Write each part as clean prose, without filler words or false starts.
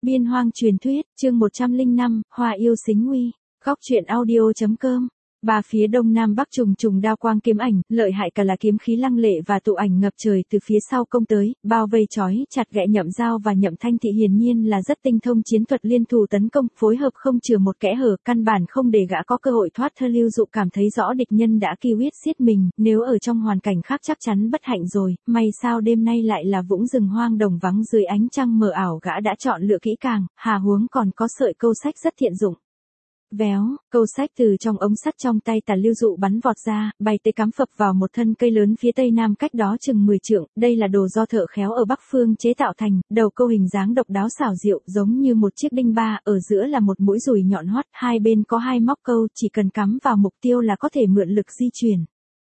Biên hoang truyền thuyết, chương 105, Hoa yêu xính nguy. Góc truyện audio.com. Ba phía đông nam bắc trùng trùng đao quang kiếm ảnh, lợi hại cả là kiếm khí lăng lệ và tụ ảnh ngập trời từ phía sau công tới, bao vây chói chặt ghẹ Nhậm Giao và Nhậm Thanh Thị hiển nhiên là rất tinh thông chiến thuật liên thủ tấn công, phối hợp không chừa một kẽ hở, căn bản không để gã có cơ hội thoát thân. Lưu Dụ cảm thấy rõ địch nhân đã kiêu huyết xiết mình, nếu ở trong hoàn cảnh khác chắc chắn bất hạnh rồi, may sao đêm nay lại là vũng rừng hoang đồng vắng dưới ánh trăng mờ ảo, gã đã chọn lựa kỹ càng, hà huống còn có sợi câu sách rất thiện dụng. Véo, câu sách từ trong ống sắt trong tay Tả Lưu Dụ bắn vọt ra, bay tới cắm phập vào một thân cây lớn phía tây nam cách đó chừng 10 trượng, đây là đồ do thợ khéo ở Bắc Phương chế tạo thành, đầu câu hình dáng độc đáo xảo diệu, giống như một chiếc đinh ba, ở giữa là một mũi dùi nhọn hoắt, hai bên có hai móc câu, chỉ cần cắm vào mục tiêu là có thể mượn lực di chuyển.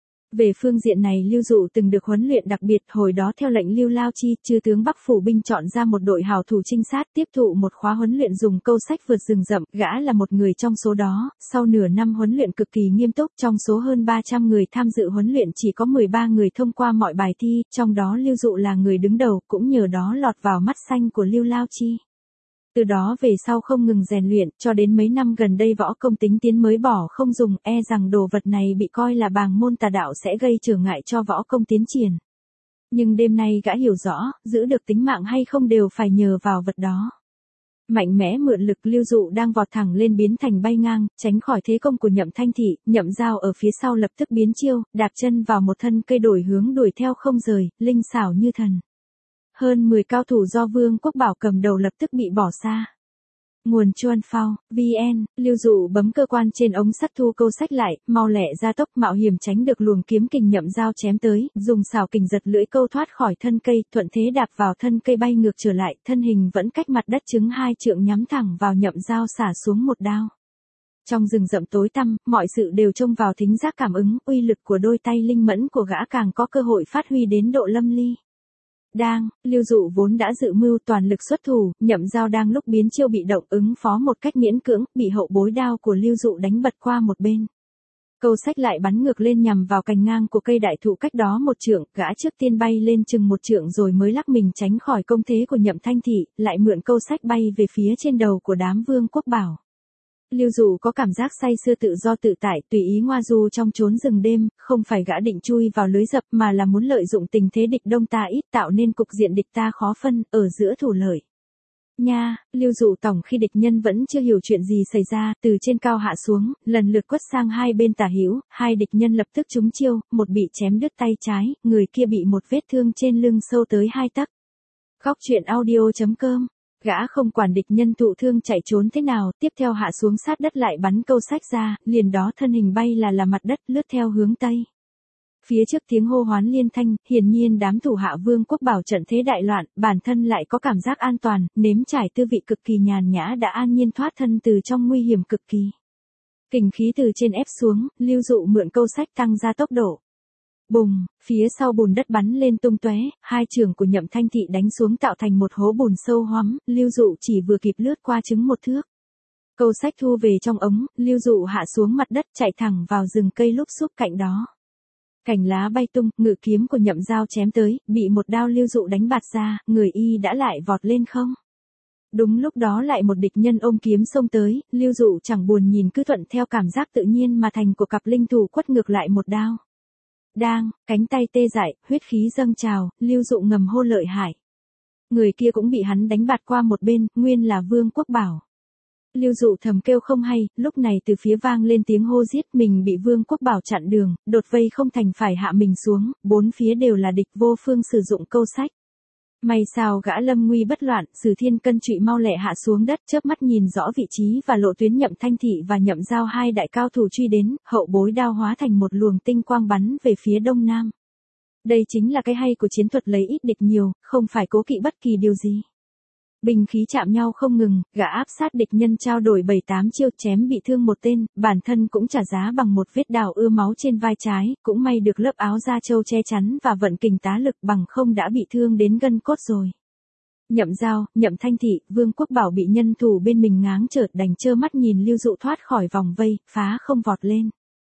Về phương diện này Lưu Dụ từng được huấn luyện đặc biệt, hồi đó theo lệnh Lưu Lao Chi, chư tướng Bắc phủ binh chọn ra một đội hảo thủ trinh sát tiếp thụ một khóa huấn luyện dùng câu sách vượt rừng rậm, gã là một người trong số đó, sau nửa năm huấn luyện cực kỳ nghiêm túc, trong số hơn 300 người tham dự huấn luyện chỉ có 13 người thông qua mọi bài thi, trong đó Lưu Dụ là người đứng đầu, cũng nhờ đó lọt vào mắt xanh của Lưu Lao Chi. Từ đó về sau không ngừng rèn luyện, cho đến mấy năm gần đây võ công tính tiến mới bỏ không dùng, e rằng đồ vật này bị coi là bàng môn tà đạo sẽ gây trở ngại cho võ công tiến triển. Nhưng đêm nay gã hiểu rõ, giữ được tính mạng hay không đều phải nhờ vào vật đó. Mạnh mẽ mượn lực, Lưu Dụ đang vọt thẳng lên biến thành bay ngang, tránh khỏi thế công của Nhậm Thanh Thị, Nhậm Giao ở phía sau lập tức biến chiêu, đạp chân vào một thân cây đổi hướng đuổi theo không rời, linh xảo như thần. Hơn 10 cao thủ do Vương Quốc Bảo cầm đầu lập tức bị bỏ xa. Nguồn Chuan Phao, VN, Lưu Dụ bấm cơ quan trên ống sắt thu câu sách lại, mau lẹ ra tốc mạo hiểm tránh được luồng kiếm kình Nhậm Giao chém tới, dùng xảo kình giật lưỡi câu thoát khỏi thân cây, thuận thế đạp vào thân cây bay ngược trở lại, thân hình vẫn cách mặt đất chừng 2 trượng nhắm thẳng vào Nhậm Giao xả xuống một đao. Trong rừng rậm tối tăm, mọi sự đều trông vào thính giác cảm ứng, uy lực của đôi tay linh mẫn của gã càng có cơ hội phát huy đến độ lâm ly. Lưu Dụ vốn đã dự mưu toàn lực xuất thủ, Nhậm Giao đang lúc biến chiêu bị động ứng phó một cách miễn cưỡng, bị hậu bối đao của Lưu Dụ đánh bật qua một bên. Câu sách lại bắn ngược lên nhằm vào cành ngang của cây đại thụ cách đó một trượng, gã trước tiên bay lên chừng một trượng rồi mới lắc mình tránh khỏi công thế của Nhậm Thanh Thị, lại mượn câu sách bay về phía trên đầu của đám Vương Quốc Bảo. Lưu Dụ có cảm giác say sưa tự do tự tại, tùy ý ngoa du trong chốn rừng đêm, không phải gã định chui vào lưới dập mà là muốn lợi dụng tình thế địch đông ta ít, tạo nên cục diện địch ta khó phân, ở giữa thủ lợi. Lưu Dụ tổng khi địch nhân vẫn chưa hiểu chuyện gì xảy ra, từ trên cao hạ xuống, lần lượt quất sang hai bên tả hữu, hai địch nhân lập tức trúng chiêu, một bị chém đứt tay trái, người kia bị một vết thương trên lưng sâu tới 2 tấc. Góc truyện audio.com. Gã không quản địch nhân thụ thương chạy trốn thế nào, tiếp theo hạ xuống sát đất lại bắn câu sách ra, liền đó thân hình bay là mặt đất lướt theo hướng Tây. Phía trước tiếng hô hoán liên thanh, hiển nhiên đám thủ hạ Vương Quốc Bảo trận thế đại loạn, bản thân lại có cảm giác an toàn, nếm trải tư vị cực kỳ nhàn nhã đã an nhiên thoát thân từ trong nguy hiểm cực kỳ. Kình khí từ trên ép xuống, Lưu Dụ mượn câu sách tăng ra tốc độ. Bùng, phía sau bùn đất bắn lên tung tóe, hai trường của Nhậm Thanh Thị đánh xuống tạo thành một hố bùn sâu hoắm, Lưu Dụ chỉ vừa kịp lướt qua chừng 1 thước. Câu sách thu về trong ống, Lưu Dụ hạ xuống mặt đất chạy thẳng vào rừng cây lúp xúp cạnh đó. Cành lá bay tung, ngự kiếm của Nhậm Giao chém tới, bị một đao Lưu Dụ đánh bạt ra, người y đã lại vọt lên không. Đúng lúc đó lại một địch nhân ôm kiếm xông tới, Lưu Dụ chẳng buồn nhìn cứ thuận theo cảm giác tự nhiên mà thành của cặp linh thủ quất ngược lại một đao. Cánh tay tê dại, huyết khí dâng trào, Lưu Dụ ngầm hô lợi hại. Người kia cũng bị hắn đánh bạt qua một bên, nguyên là Vương Quốc Bảo. Lưu Dụ thầm kêu không hay, lúc này từ phía vang lên tiếng hô giết, mình bị Vương Quốc Bảo chặn đường, đột vây không thành phải hạ mình xuống, bốn phía đều là địch vô phương sử dụng câu sách. May sao gã lâm nguy bất loạn, Sử Thiên Cân trụy mau lẹ hạ xuống đất, chớp mắt nhìn rõ vị trí và lộ tuyến Nhậm Thanh Thị và Nhậm Giao hai đại cao thủ truy đến, hậu bối đao hóa thành một luồng tinh quang bắn về phía đông nam. Đây chính là cái hay của chiến thuật lấy ít địch nhiều, không phải cố kỵ bất kỳ điều gì. Binh khí chạm nhau không ngừng, gã áp sát địch nhân trao đổi 7-8 chiêu chém bị thương một tên, bản thân cũng trả giá bằng một vết đào ưa máu trên vai trái, cũng may được lớp áo da trâu che chắn và vận kình tá lực bằng không đã bị thương đến gân cốt rồi. Nhậm Giao, Nhậm Thanh Thị, Vương Quốc Bảo bị nhân thủ bên mình ngáng chợt đành trơ mắt nhìn Lưu Dụ thoát khỏi vòng vây, phá không vọt lên.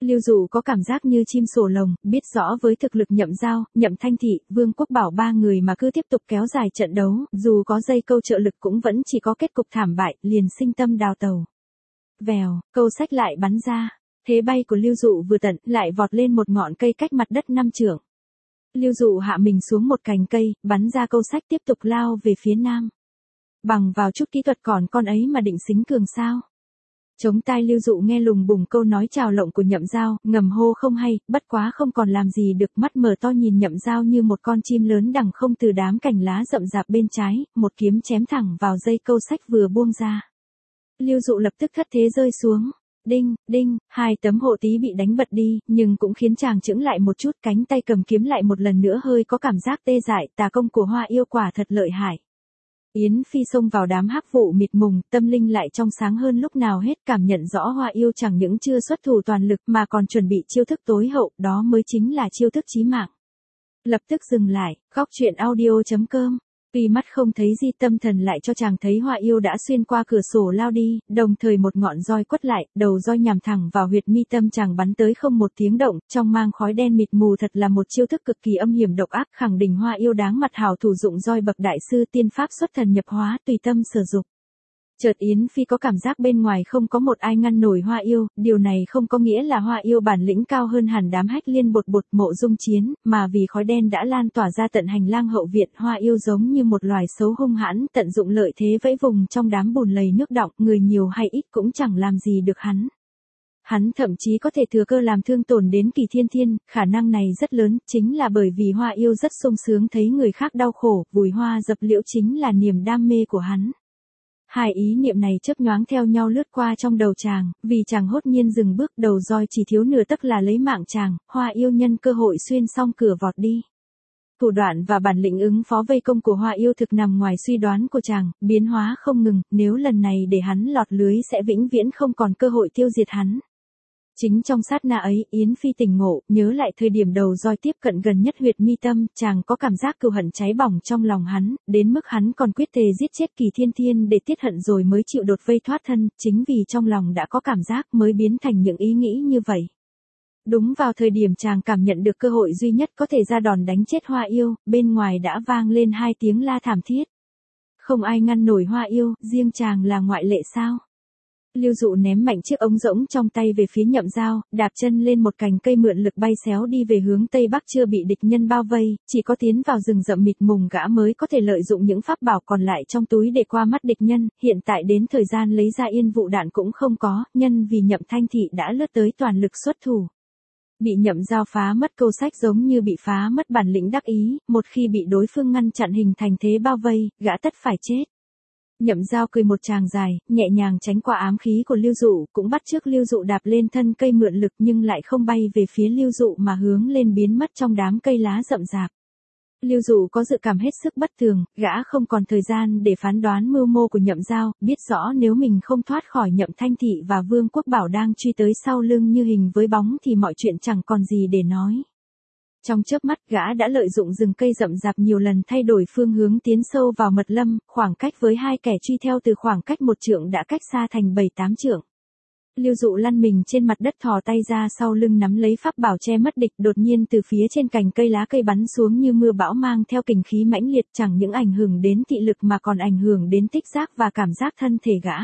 Lưu Dụ có cảm giác như chim sổ lồng, biết rõ với thực lực Nhậm Giao, Nhậm Thanh Thị, Vương Quốc Bảo ba người mà cứ tiếp tục kéo dài trận đấu, dù có dây câu trợ lực cũng vẫn chỉ có kết cục thảm bại, liền sinh tâm đào tàu. Vèo, câu sách lại bắn ra. Thế bay của Lưu Dụ vừa tận, lại vọt lên một ngọn cây cách mặt đất 5 trượng. Lưu Dụ hạ mình xuống một cành cây, bắn ra câu sách tiếp tục lao về phía nam. Bằng vào chút kỹ thuật còn con ấy mà định xính cường sao? Chống tai Lưu Dụ nghe lùng bùng câu nói chào lộng của Nhậm Giao, ngầm hô không hay, bất quá không còn làm gì được, mắt mở to nhìn Nhậm Giao như một con chim lớn đằng không từ đám cành lá rậm rạp bên trái, một kiếm chém thẳng vào dây câu sách vừa buông ra. Lưu Dụ lập tức thất thế rơi xuống. Đinh, đinh, 2 tấm hộ tí bị đánh bật đi, nhưng cũng khiến chàng chững lại một chút, cánh tay cầm kiếm lại một lần nữa hơi có cảm giác tê dại, tà công của Hoa Yêu quả thật lợi hại. Yến Phi xông vào đám hắc vụ mịt mùng, tâm linh lại trong sáng hơn lúc nào hết, cảm nhận rõ Hoa Yêu chẳng những chưa xuất thủ toàn lực mà còn chuẩn bị chiêu thức tối hậu, đó mới chính là chiêu thức chí mạng. Lập tức dừng lại, góc truyện audio.com. Vì mắt không thấy gì tâm thần lại cho chàng thấy Hoa Yêu đã xuyên qua cửa sổ lao đi, đồng thời một ngọn roi quất lại, đầu roi nhằm thẳng vào huyệt mi tâm chàng bắn tới không một tiếng động, trong mang khói đen mịt mù, thật là một chiêu thức cực kỳ âm hiểm độc ác, khẳng định Hoa Yêu đáng mặt hảo thủ, dụng roi bậc đại sư, tiên pháp xuất thần nhập hóa, tùy tâm sử dụng. Chợt Yến Phi có cảm giác bên ngoài không có một ai ngăn nổi Hoa Yêu, điều này không có nghĩa là Hoa Yêu bản lĩnh cao hơn hẳn đám hách liên bột bột Mộ Dung Chiến, mà vì khói đen đã lan tỏa ra tận hành lang hậu viện, Hoa Yêu giống như một loài sấu hung hãn, tận dụng lợi thế vẫy vùng trong đám bùn lầy nước đọng, người nhiều hay ít cũng chẳng làm gì được hắn. Hắn thậm chí có thể thừa cơ làm thương tổn đến Kỳ Thiên Thiên, khả năng này rất lớn, chính là bởi vì Hoa Yêu rất sung sướng thấy người khác đau khổ, vùi hoa dập liễu chính là niềm đam mê của hắn. 2 ý niệm này chớp nhoáng theo nhau lướt qua trong đầu chàng, vì chàng hốt nhiên dừng bước, đầu roi chỉ thiếu nửa tấc là lấy mạng chàng, Hoa Yêu nhân cơ hội xuyên xong cửa vọt đi. Thủ đoạn và bản lĩnh ứng phó vây công của Hoa Yêu thực nằm ngoài suy đoán của chàng, biến hóa không ngừng, nếu lần này để hắn lọt lưới sẽ vĩnh viễn không còn cơ hội tiêu diệt hắn. Chính trong sát na ấy, Yến Phi tỉnh ngộ, nhớ lại thời điểm đầu roi tiếp cận gần nhất huyệt mi tâm, chàng có cảm giác cừu hận cháy bỏng trong lòng hắn, đến mức hắn còn quyết thề giết chết Kỳ Thiên Thiên để tiết hận rồi mới chịu đột vây thoát thân, chính vì trong lòng đã có cảm giác mới biến thành những ý nghĩ như vậy. Đúng vào thời điểm chàng cảm nhận được cơ hội duy nhất có thể ra đòn đánh chết Hoa Yêu, bên ngoài đã vang lên 2 tiếng la thảm thiết. Không ai ngăn nổi Hoa Yêu, riêng chàng là ngoại lệ sao? Lưu Dụ ném mạnh chiếc ống rỗng trong tay về phía Nhậm Giao, đạp chân lên một cành cây mượn lực bay xéo đi về hướng tây bắc, chưa bị địch nhân bao vây, chỉ có tiến vào rừng rậm mịt mùng gã mới có thể lợi dụng những pháp bảo còn lại trong túi để qua mắt địch nhân, hiện tại đến thời gian lấy ra yên vụ đạn cũng không có, nhân vì Nhậm Thanh Thị đã lướt tới toàn lực xuất thủ. Bị Nhậm Giao phá mất câu sách giống như bị phá mất bản lĩnh đắc ý, một khi bị đối phương ngăn chặn hình thành thế bao vây, gã tất phải chết. Nhậm Giao cười một tràng dài, nhẹ nhàng tránh qua ám khí của Lưu Dụ, cũng bắt chước Lưu Dụ đạp lên thân cây mượn lực nhưng lại không bay về phía Lưu Dụ mà hướng lên biến mất trong đám cây lá rậm rạp. Lưu Dụ có dự cảm hết sức bất thường, gã không còn thời gian để phán đoán mưu mô của Nhậm Giao, biết rõ nếu mình không thoát khỏi Nhậm Thanh Thị và Vương Quốc Bảo đang truy tới sau lưng như hình với bóng thì mọi chuyện chẳng còn gì để nói. Trong chớp mắt, gã đã lợi dụng rừng cây rậm rạp nhiều lần thay đổi phương hướng tiến sâu vào mật lâm, khoảng cách với 2 kẻ truy theo từ khoảng cách 1 trượng đã cách xa thành 7-8 trượng. Lưu Dụ lăn mình trên mặt đất, thò tay ra sau lưng nắm lấy pháp bảo che mất địch, đột nhiên từ phía trên cành cây lá cây bắn xuống như mưa bão, mang theo kình khí mãnh liệt, chẳng những ảnh hưởng đến thị lực mà còn ảnh hưởng đến tích giác và cảm giác thân thể gã.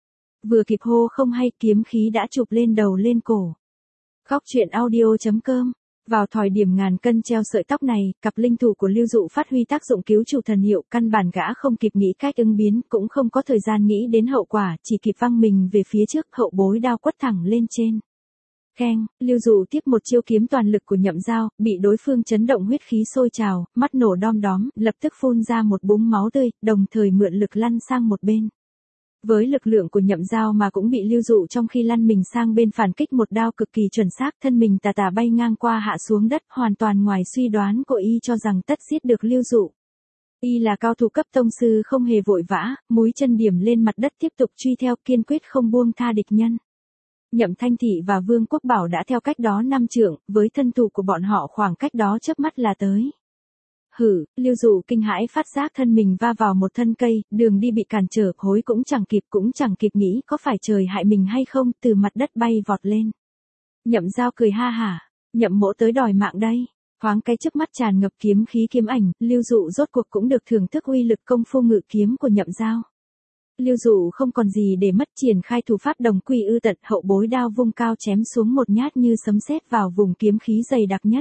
Vừa kịp hô không hay, kiếm khí đã chụp lên đầu lên cổ. Góc truyện audio.com. Vào thời điểm ngàn cân treo sợi tóc này, cặp linh thủ của Lưu Dụ phát huy tác dụng cứu chủ thần hiệu, căn bản gã không kịp nghĩ cách ứng biến, cũng không có thời gian nghĩ đến hậu quả, chỉ kịp văng mình về phía trước, hậu bối đao quất thẳng lên trên. Keng, Lưu Dụ tiếp một chiêu kiếm toàn lực của Nhậm Giao, bị đối phương chấn động huyết khí sôi trào, mắt nổ đom đóm, lập tức phun ra một búng máu tươi, đồng thời mượn lực lăn sang một bên. Với lực lượng của Nhậm Giao mà cũng bị Lưu Dụ trong khi lăn mình sang bên phản kích một đao cực kỳ chuẩn xác, thân mình tà tà bay ngang qua hạ xuống đất, hoàn toàn ngoài suy đoán của y cho rằng tất giết được Lưu Dụ. Y là cao thủ cấp tông sư không hề vội vã, múi chân điểm lên mặt đất tiếp tục truy theo, kiên quyết không buông tha địch nhân. Nhậm Thanh Thị và Vương Quốc Bảo đã theo cách đó 5 trượng, với thân thủ của bọn họ khoảng cách đó chớp mắt là tới. Hử, Lưu Dụ kinh hãi phát giác thân mình va vào một thân cây, đường đi bị cản trở, hối cũng chẳng kịp nghĩ có phải trời hại mình hay không, từ mặt đất bay vọt lên. Nhậm Giao cười ha hả, Nhậm mỗ tới đòi mạng đây. Thoáng cái trước mắt tràn ngập kiếm khí kiếm ảnh, Lưu Dụ rốt cuộc cũng được thưởng thức uy lực công phu ngự kiếm của Nhậm Giao. Lưu Dụ không còn gì để mất, triển khai thủ pháp đồng quy ư tận, hậu bối đao vung cao chém xuống một nhát như sấm sét vào vùng kiếm khí dày đặc nhất.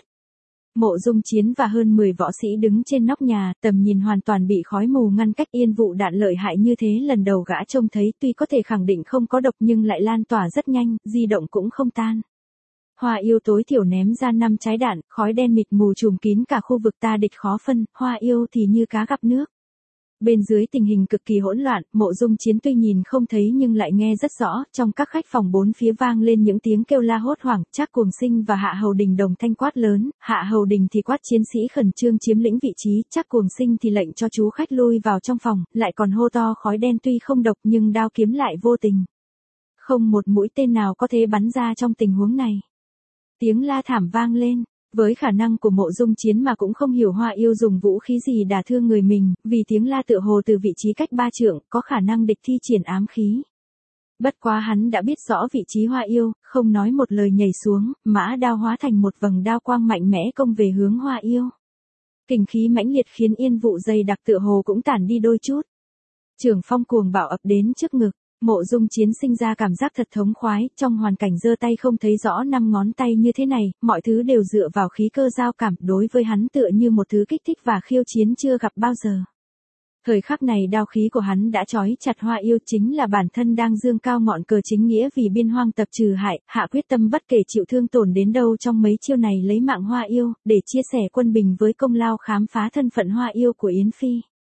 Mộ Dung Chiến và hơn 10 võ sĩ đứng trên nóc nhà, tầm nhìn hoàn toàn bị khói mù ngăn cách, yên vụ đạn lợi hại như thế lần đầu gã trông thấy, tuy có thể khẳng định không có độc nhưng lại lan tỏa rất nhanh, di động cũng không tan. Hoa Yêu tối thiểu ném ra 5 trái đạn, khói đen mịt mù trùm kín cả khu vực, ta địch khó phân, Hoa Yêu thì như cá gặp nước. Bên dưới tình hình cực kỳ hỗn loạn, Mộ Dung Chiến tuy nhìn không thấy nhưng lại nghe rất rõ, trong các khách phòng bốn phía vang lên những tiếng kêu la hốt hoảng, Trác Cuồng Sinh và Hạ Hầu Đình đồng thanh quát lớn, Hạ Hầu Đình thì quát chiến sĩ khẩn trương chiếm lĩnh vị trí, Trác Cuồng Sinh thì lệnh cho chú khách lui vào trong phòng, lại còn hô to khói đen tuy không độc nhưng đao kiếm lại vô tình. Không một mũi tên nào có thể bắn ra trong tình huống này. Tiếng la thảm vang lên. Với khả năng của Mộ Dung Chiến mà cũng không hiểu Hoa Yêu dùng vũ khí gì đả thương người mình, vì tiếng la tựa hồ từ vị trí cách 3 trượng, có khả năng địch thi triển ám khí. Bất quá hắn đã biết rõ vị trí Hoa Yêu, không nói một lời nhảy xuống, mã đao hóa thành một vầng đao quang mạnh mẽ công về hướng Hoa Yêu. Kình khí mãnh liệt khiến yên vụ dày đặc tựa hồ cũng tản đi đôi chút. Trường phong cuồng bạo ập đến trước ngực. Mộ Dung Chiến sinh ra cảm giác thật thống khoái, trong hoàn cảnh giơ tay không thấy rõ 5 ngón tay như thế này, mọi thứ đều dựa vào khí cơ giao cảm, đối với hắn tựa như một thứ kích thích và khiêu chiến chưa gặp bao giờ. Thời khắc này đao khí của hắn đã trói chặt Hoa Yêu, chính là bản thân đang dương cao ngọn cờ chính nghĩa vì biên hoang tập trừ hại, hạ quyết tâm bất kể chịu thương tổn đến đâu trong mấy chiêu này lấy mạng Hoa Yêu, để chia sẻ quân bình với công lao khám phá thân phận Hoa Yêu của Yến Phi.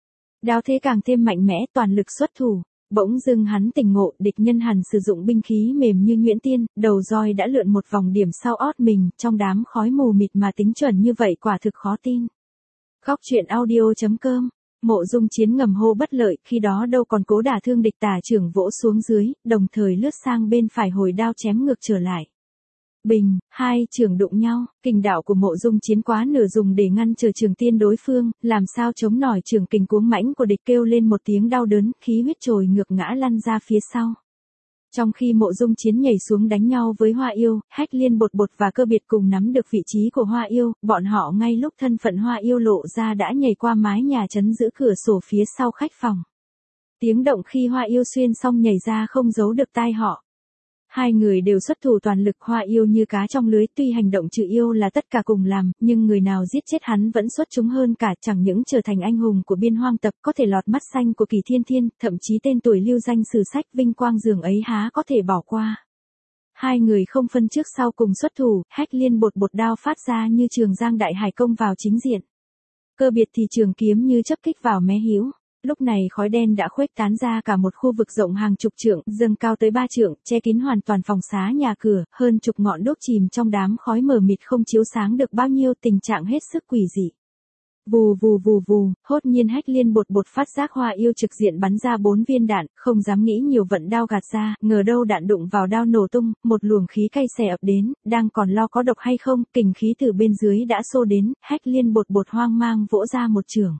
Đao thế càng thêm mạnh mẽ, toàn lực xuất thủ. Bỗng dưng hắn tỉnh ngộ, địch nhân hẳn sử dụng binh khí mềm như nhuyễn tiên, đầu roi đã lượn một vòng điểm sau ót mình, trong đám khói mù mịt mà tính chuẩn như vậy quả thực khó tin. Góc truyện audio.com. Mộ Dung Chiến ngầm hô bất lợi, khi đó đâu còn cố đả thương địch, tả trưởng vỗ xuống dưới, đồng thời lướt sang bên phải hồi đao chém ngược trở lại. Bình, hai trưởng đụng nhau, kình đạo của Mộ Dung Chiến quá nửa dùng để ngăn trở trường tiên đối phương, làm sao chống nổi trường kình cuống mãnh của địch, kêu lên một tiếng đau đớn, khí huyết trồi ngược ngã lăn ra phía sau. Trong khi Mộ Dung Chiến nhảy xuống đánh nhau với Hoa Yêu, Hách Liên Bột Bột và Cơ Biệt cùng nắm được vị trí của Hoa Yêu, bọn họ ngay lúc thân phận Hoa Yêu lộ ra đã nhảy qua mái nhà trấn giữ cửa sổ phía sau khách phòng. Tiếng động khi Hoa Yêu xuyên xong nhảy ra không giấu được tai họ. Hai người đều xuất thủ toàn lực, Hoa Yêu như cá trong lưới, tuy hành động trừ yêu là tất cả cùng làm, nhưng người nào giết chết hắn vẫn xuất chúng hơn cả, chẳng những trở thành anh hùng của biên hoang tập, có thể lọt mắt xanh của Kỳ Thiên Thiên, thậm chí tên tuổi lưu danh sử sách, vinh quang dường ấy há có thể bỏ qua. Hai người không phân trước sau cùng xuất thủ, Hách Liên Bột Bột đao phát ra như trường giang đại hải công vào chính diện. Cơ Biệt thì trường kiếm như chớp kích vào mé hữu. Lúc này khói đen đã khuếch tán ra cả một khu vực rộng hàng chục trượng, dâng cao tới 3 trượng, che kín hoàn toàn phòng xá nhà cửa, hơn chục ngọn đuốc chìm trong đám khói mờ mịt không chiếu sáng được bao nhiêu, tình trạng hết sức quỷ dị. Vù vù vù vù, hốt nhiên Hách Liên Bột Bột phát giác Hoa Yêu trực diện bắn ra 4 viên đạn, không dám nghĩ nhiều vận đao gạt ra, ngờ đâu đạn đụng vào đao nổ tung, một luồng khí cay xè ập đến, đang còn lo có độc hay không, kình khí từ bên dưới đã xô đến, Hách Liên Bột Bột hoang mang vỗ ra một chưởng.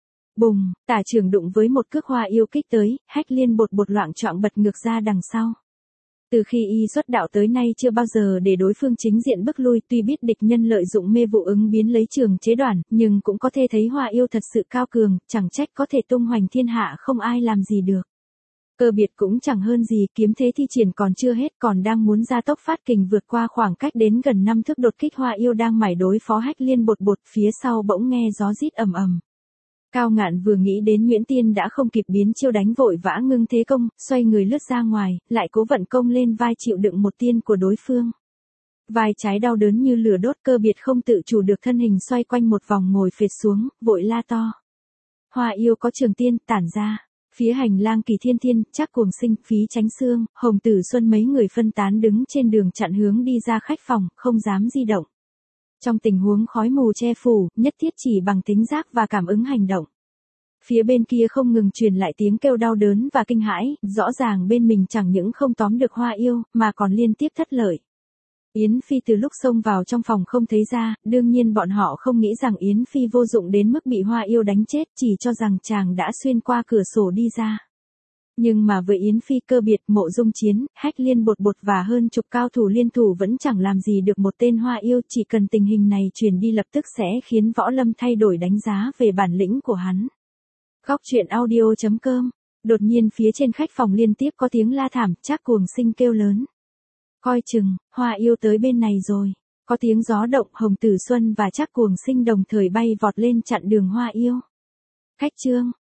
Bùng, tả trưởng đụng với một cước Hoa Yêu kích tới, Hách Liên Bột Bột loạng choạng bật ngược ra đằng sau. Từ khi y xuất đạo tới nay chưa bao giờ để đối phương chính diện bức lui, tuy biết địch nhân lợi dụng mê vụ ứng biến lấy trường chế đoản, nhưng cũng có thể thấy Hoa Yêu thật sự cao cường, chẳng trách có thể tung hoành thiên hạ không ai làm gì được. Cơ Biệt cũng chẳng hơn gì, kiếm thế thi triển còn chưa hết, còn đang muốn ra tốc phát kình vượt qua khoảng cách đến gần 5 thước đột kích Hoa Yêu đang mải đối phó Hách Liên Bột Bột, phía sau bỗng nghe gió rít ầm ầm. Cao Ngạn vừa nghĩ đến Nguyễn Tiên đã không kịp biến chiêu đánh, vội vã ngưng thế công, xoay người lướt ra ngoài, lại cố vận công lên vai chịu đựng một tiên của đối phương. Vai trái đau đớn như lửa đốt, Cơ Biệt không tự chủ được thân hình xoay quanh một vòng ngồi phệt xuống, vội la to. Hoa Yêu có trường tiên, tản ra. Phía hành lang Kỳ Thiên Thiên, Trác Cuồng Sinh, Phí Chánh Xương, Hồng Tử Xuân mấy người phân tán đứng trên đường chặn hướng đi ra khách phòng, không dám di động. Trong tình huống khói mù che phủ, nhất thiết chỉ bằng tính giác và cảm ứng hành động. Phía bên kia không ngừng truyền lại tiếng kêu đau đớn và kinh hãi, rõ ràng bên mình chẳng những không tóm được Hoa Yêu, mà còn liên tiếp thất lợi. Yến Phi từ lúc xông vào trong phòng không thấy ra, đương nhiên bọn họ không nghĩ rằng Yến Phi vô dụng đến mức bị Hoa Yêu đánh chết, chỉ cho rằng chàng đã xuyên qua cửa sổ đi ra. Nhưng mà với Yến Phi Cơ Biệt, Mộ Dung Chiến, Hách Liên Bột Bột và hơn chục cao thủ liên thủ vẫn chẳng làm gì được một tên Hoa Yêu, chỉ cần tình hình này truyền đi lập tức sẽ khiến Võ Lâm thay đổi đánh giá về bản lĩnh của hắn. Góc truyện audio.com. Đột nhiên phía trên khách phòng liên tiếp có tiếng la thảm, Trác Cuồng Sinh kêu lớn. Coi chừng, Hoa Yêu tới bên này rồi. Có tiếng gió động, Hồng Tử Xuân và Trác Cuồng Sinh đồng thời bay vọt lên chặn đường Hoa Yêu. Khách trương,